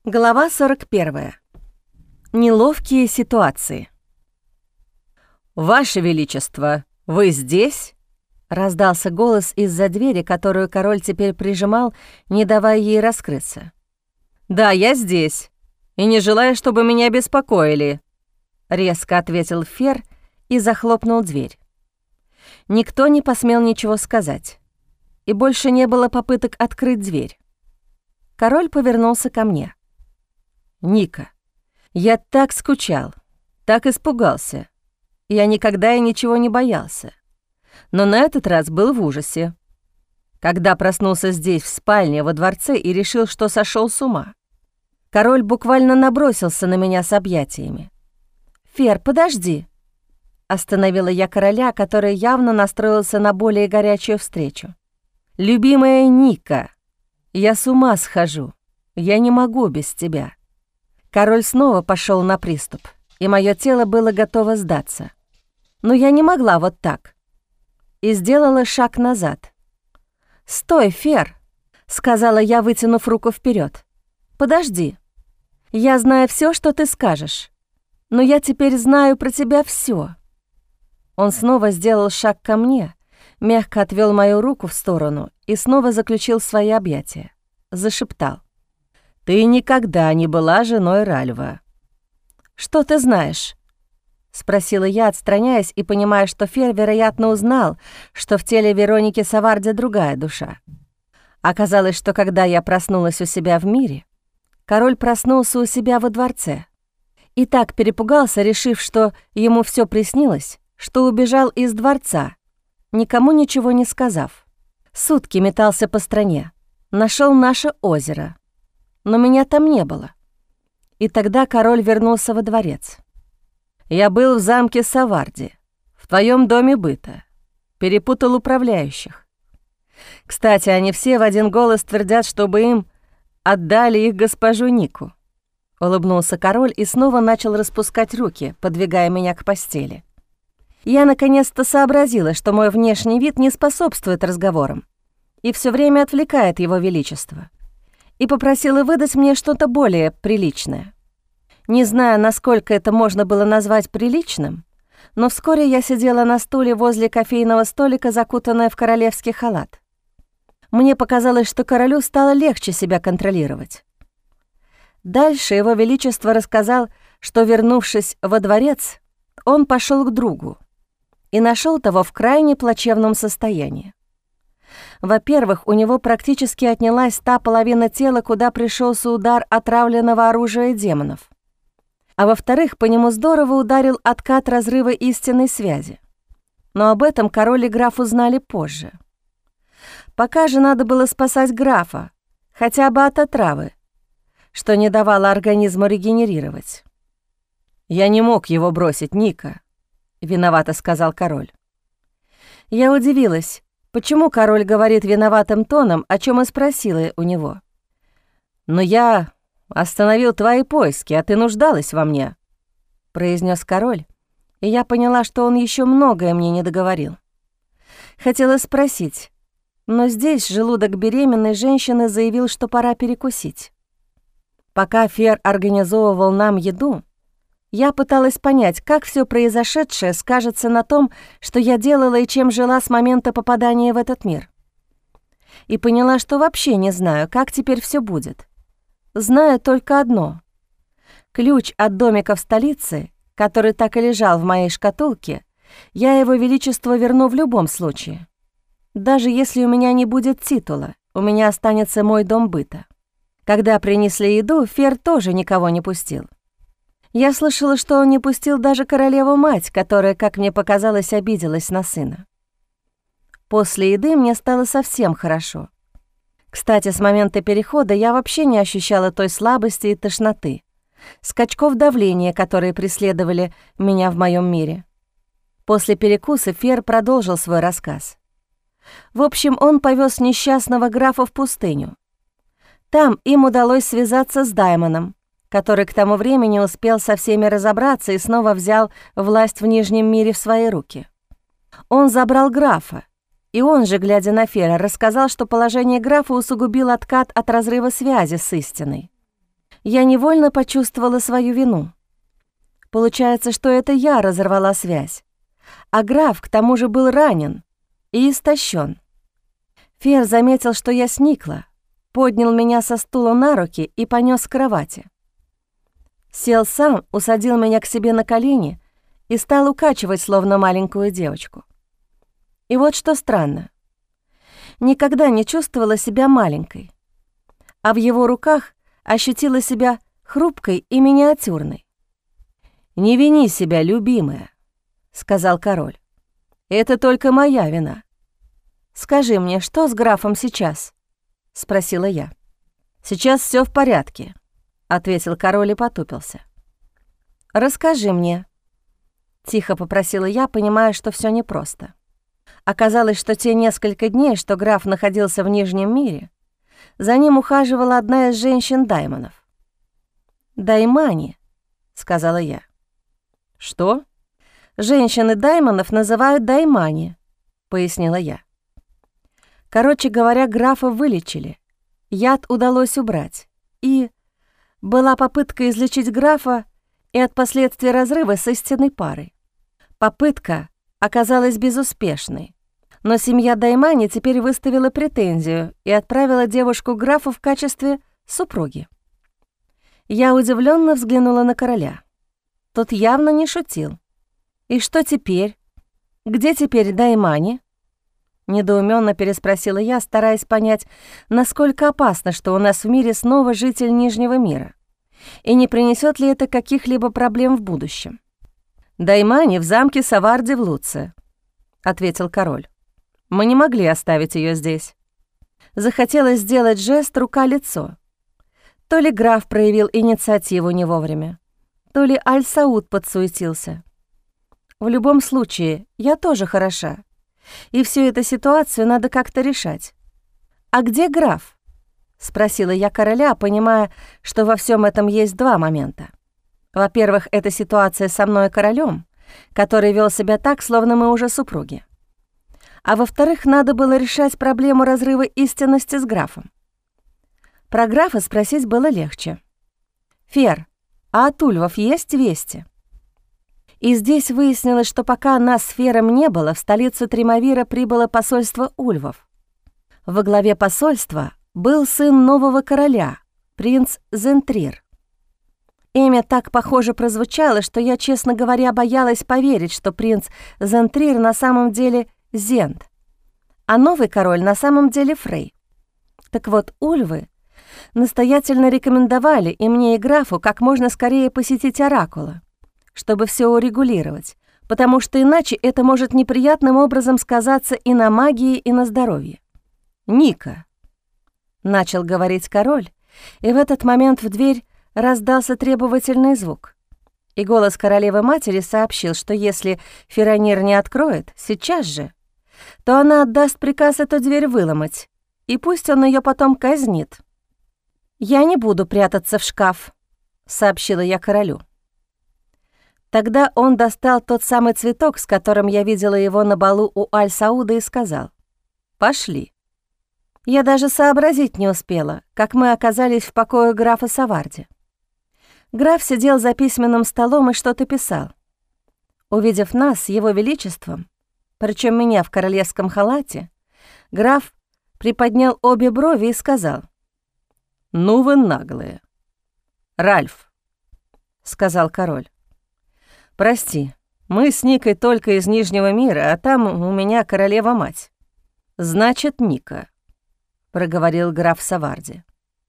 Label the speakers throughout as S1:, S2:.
S1: Глава 41. Неловкие ситуации. «Ваше Величество, вы здесь?» — раздался голос из-за двери, которую король теперь прижимал, не давая ей раскрыться. «Да, я здесь, и не желаю, чтобы меня беспокоили», — резко ответил Фер и захлопнул дверь. Никто не посмел ничего сказать, и больше не было попыток открыть дверь. Король повернулся ко мне. «Ника, я так скучал, так испугался. Я никогда и ничего не боялся. Но на этот раз был в ужасе. Когда проснулся здесь, в спальне, во дворце, и решил, что сошел с ума. Король буквально набросился на меня с объятиями. «Фер, подожди!» Остановила я короля, который явно настроился на более горячую встречу. «Любимая Ника, я с ума схожу. Я не могу без тебя». Король снова пошел на приступ, и мое тело было готово сдаться. Но я не могла вот так. И сделала шаг назад. «Стой, Фер!» — сказала я, вытянув руку вперед. «Подожди. Я знаю все, что ты скажешь. Но я теперь знаю про тебя все. Он снова сделал шаг ко мне, мягко отвел мою руку в сторону и снова заключил свои объятия. Зашептал. «Ты никогда не была женой Ральва». «Что ты знаешь?» — спросила я, отстраняясь и понимая, что Фер, вероятно, узнал, что в теле Вероники Саварди другая душа. Оказалось, что когда я проснулась у себя в мире, король проснулся у себя во дворце. И так перепугался, решив, что ему все приснилось, что убежал из дворца, никому ничего не сказав. Сутки метался по стране, нашел наше озеро. Но меня там не было. И тогда король вернулся во дворец. «Я был в замке Саварди, в твоем доме быта. Перепутал управляющих. Кстати, они все в один голос твердят, чтобы им отдали их госпожу Нику». Улыбнулся король и снова начал распускать руки, подвигая меня к постели. Я наконец-то сообразила, что мой внешний вид не способствует разговорам и все время отвлекает его величество, и попросила выдать мне что-то более приличное. Не знаю, насколько это можно было назвать приличным, но вскоре я сидела на стуле возле кофейного столика, закутанная в королевский халат. Мне показалось, что королю стало легче себя контролировать. Дальше его величество рассказал, что, вернувшись во дворец, он пошел к другу и нашел того в крайне плачевном состоянии. Во-первых, у него практически отнялась та половина тела, куда пришелся удар отравленного оружия демонов. А во-вторых, по нему здорово ударил откат разрыва истинной связи. Но об этом король и граф узнали позже. Пока же надо было спасать графа, хотя бы от отравы, что не давало организму регенерировать. «Я не мог его бросить, Ника», — виновато сказал король. Я удивилась, почему король говорит виноватым тоном, о чем и спросила у него. «Но я остановил твои поиски, а ты нуждалась во мне», — произнес король, и я поняла, что он еще многое мне не договорил. Хотела спросить, но здесь желудок беременной женщины заявил, что пора перекусить. Пока Фер организовывал нам еду, я пыталась понять, как все произошедшее скажется на том, что я делала и чем жила с момента попадания в этот мир. И поняла, что вообще не знаю, как теперь все будет. Знаю только одно. Ключ от домика в столице, который так и лежал в моей шкатулке, я его величеству верну в любом случае. Даже если у меня не будет титула, у меня останется мой дом быта. Когда принесли еду, Фер тоже никого не пустил. Я слышала, что он не пустил даже королеву-мать, которая, как мне показалось, обиделась на сына. После еды мне стало совсем хорошо. Кстати, с момента перехода я вообще не ощущала той слабости и тошноты, скачков давления, которые преследовали меня в моем мире. После перекуса Фер продолжил свой рассказ. В общем, он повез несчастного графа в пустыню. Там им удалось связаться с Даймоном, который к тому времени успел со всеми разобраться и снова взял власть в Нижнем мире в свои руки. Он забрал графа, и он же, глядя на Фера, рассказал, что положение графа усугубил откат от разрыва связи с истиной. я невольно почувствовала свою вину. Получается, что это я разорвала связь, а граф к тому же был ранен и истощен. Фер заметил, что я сникла, поднял меня со стула на руки и понёс к кровати. Сел сам, усадил меня к себе на колени и стал укачивать, словно маленькую девочку. И вот что странно. Никогда не чувствовала себя маленькой, а в его руках ощутила себя хрупкой и миниатюрной. «Не вини себя, любимая», — сказал король. «Это только моя вина». «Скажи мне, что с графом сейчас?» — спросила я. «Сейчас все в порядке», — ответил король и потупился. «Расскажи мне», — тихо попросила я, понимая, что все непросто. Оказалось, что те несколько дней, что граф находился в Нижнем мире, за ним ухаживала одна из женщин Даймонов. «Даймани», — сказала я. «Что?» «Женщины Даймонов называют Даймани», — пояснила я. Короче говоря, графа вылечили, яд удалось убрать, и была попытка излечить графа и от последствий разрыва с истинной парой. Попытка оказалась безуспешной, но семья Даймани теперь выставила претензию и отправила девушку к графу в качестве супруги. Я удивленно взглянула на короля. Тот явно не шутил. «И что теперь? Где теперь Даймани?» Недоуменно переспросила я, стараясь понять, насколько опасно, что у нас в мире снова житель Нижнего мира, и не принесет ли это каких-либо проблем в будущем. «Даймани в замке Саварди в Луце», — ответил король. «Мы не могли оставить ее здесь». Захотелось сделать жест рука-лицо. То ли граф проявил инициативу не вовремя, то ли Аль-Сауд подсуетился. В любом случае, я тоже хороша, и всю эту ситуацию надо как-то решать. «А где граф?» — спросила я короля, понимая, что во всем этом есть два момента. Во-первых, это ситуация со мной и королем, который вел себя так, словно мы уже супруги. А во-вторых, надо было решать проблему разрыва истинности с графом. Про графа спросить было легче. «Фер, а от ульвов есть вести?» И здесь выяснилось, что пока нас с Фером не было, в столицу Тримавира прибыло посольство ульвов. Во главе посольства был сын нового короля, принц Зентрир. Имя так похоже прозвучало, что я, честно говоря, боялась поверить, что принц Зентрир на самом деле Зент, а новый король на самом деле Фрей. Так вот, ульвы настоятельно рекомендовали и мне, и графу как можно скорее посетить Оракула, чтобы все урегулировать, потому что иначе это может неприятным образом сказаться и на магии, и на здоровье. «Ника», — начал говорить король, и в этот момент в дверь раздался требовательный звук, и голос королевы-матери сообщил, что если Феронир не откроет сейчас же, то она отдаст приказ эту дверь выломать, и пусть он ее потом казнит. «Я не буду прятаться в шкаф», — сообщила я королю. Тогда он достал тот самый цветок, с которым я видела его на балу у Аль-Сауда, и сказал: «Пошли». Я даже сообразить не успела, как мы оказались в покое графа Саварди. Граф сидел за письменным столом и что-то писал. Увидев нас с его величеством, причем меня в королевском халате, граф приподнял обе брови и сказал: «Ну вы наглые». «Ральф», — сказал король, — «прости, мы с Никой только из Нижнего мира, а там у меня королева-мать». «Значит, Ника», — проговорил граф Саварди.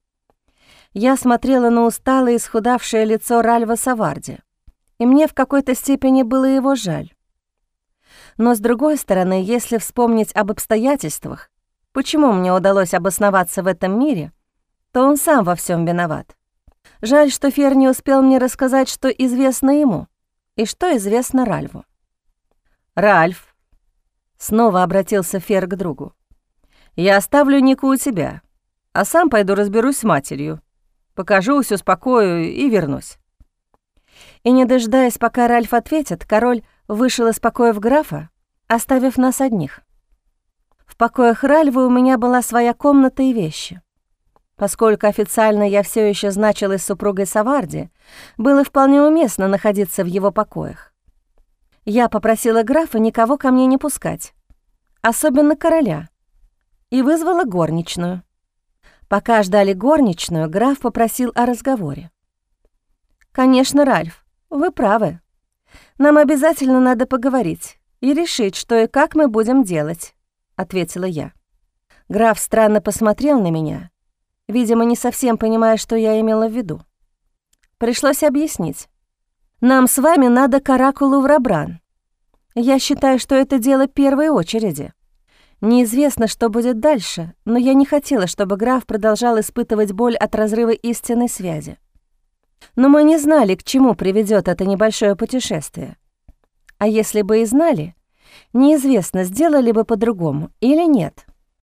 S1: Я смотрела на усталое, исхудавшее лицо Ральва Саварди, и мне в какой-то степени было его жаль. Но, с другой стороны, если вспомнить об обстоятельствах, почему мне удалось обосноваться в этом мире, то он сам во всем виноват. Жаль, что Фер не успел мне рассказать, что известно ему и что известно Ральву. «Ральф», — снова обратился Фер к другу, — «я оставлю Нику у тебя, а сам пойду разберусь с матерью, покажусь, успокою и вернусь». И, не дожидаясь, пока Ральф ответит, король вышел из покоев графа, оставив нас одних. В покоях Ральва у меня была своя комната и вещи. Поскольку официально я все еще значилась супругой Саварди, было вполне уместно находиться в его покоях. Я попросила графа никого ко мне не пускать, особенно короля, и вызвала горничную. Пока ждали горничную, граф попросил о разговоре. «Конечно, Ральф, вы правы. Нам обязательно надо поговорить и решить, что и как мы будем делать», — ответила я. Граф странно посмотрел на меня, видимо, не совсем понимая, что я имела в виду. Пришлось объяснить. «Нам с вами надо к оракулу в Рабран. Я считаю, что это дело первой очереди. Неизвестно, что будет дальше, но я не хотела, чтобы граф продолжал испытывать боль от разрыва истинной связи. Но мы не знали, к чему приведет это небольшое путешествие. А если бы и знали, неизвестно, сделали бы по-другому или нет».